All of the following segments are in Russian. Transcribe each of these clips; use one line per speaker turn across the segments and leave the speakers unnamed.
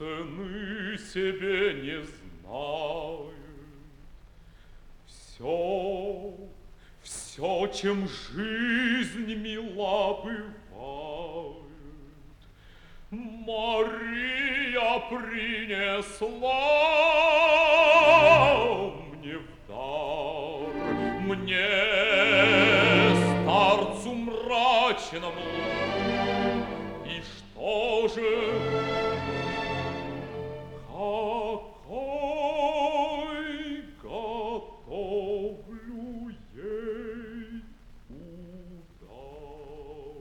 цены себе не знает. Все, чем жизнь мила бывает, Мария принесла мне в дар, мне, старцу мрачному. И что же, какой готовлю ей удар?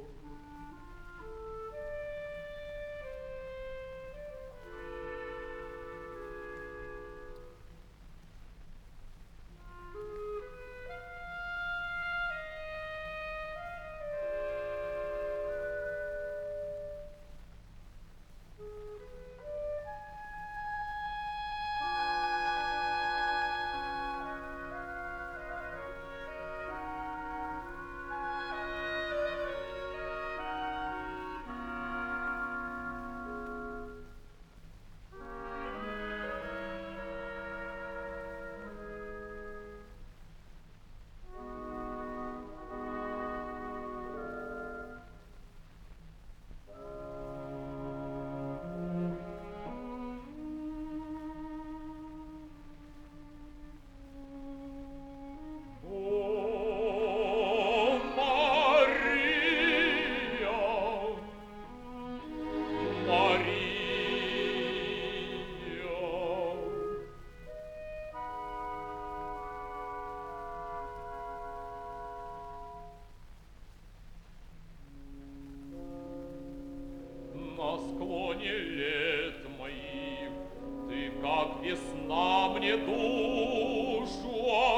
На склоне лет моих ты, как весна, мне душу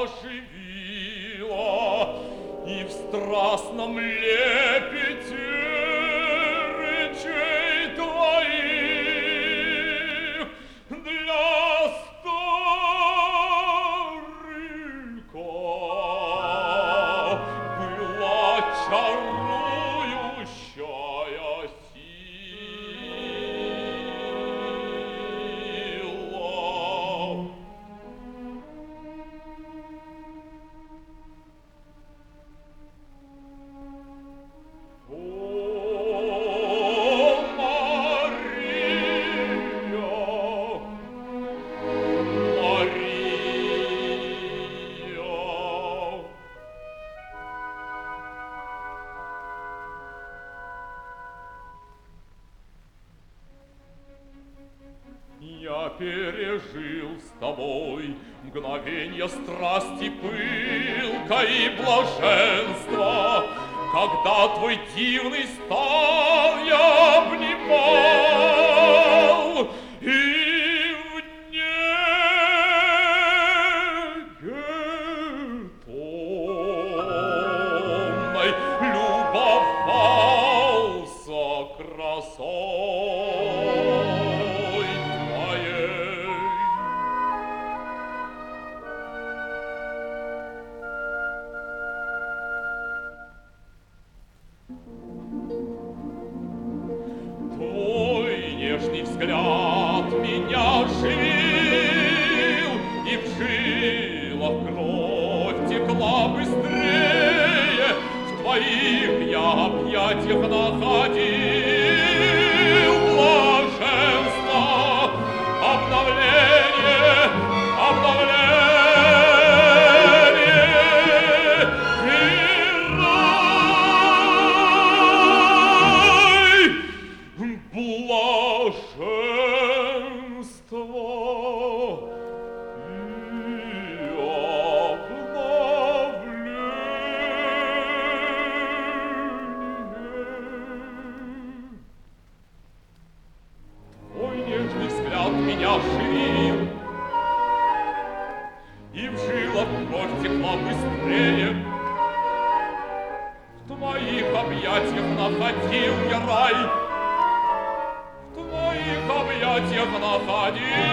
оживила, и в страстном лепете речей твоих для старика была чарующая сила. О, я пережил с тобой мгновенье страсти, пылка и блаженства, когда твой дивный стан я обнимал, и в неге томной любовался красой твоей. Твой нежный взгляд меня живил, и в жилах кровь текла быстрее. В твоих я объятиях находил блаженство, обновление, обновление. Блаженство и обновление. Твой нежный взгляд меня живил, и в жилах кровь текла быстрее. В твоих объятиях находил я рай, в твоих объятиях находил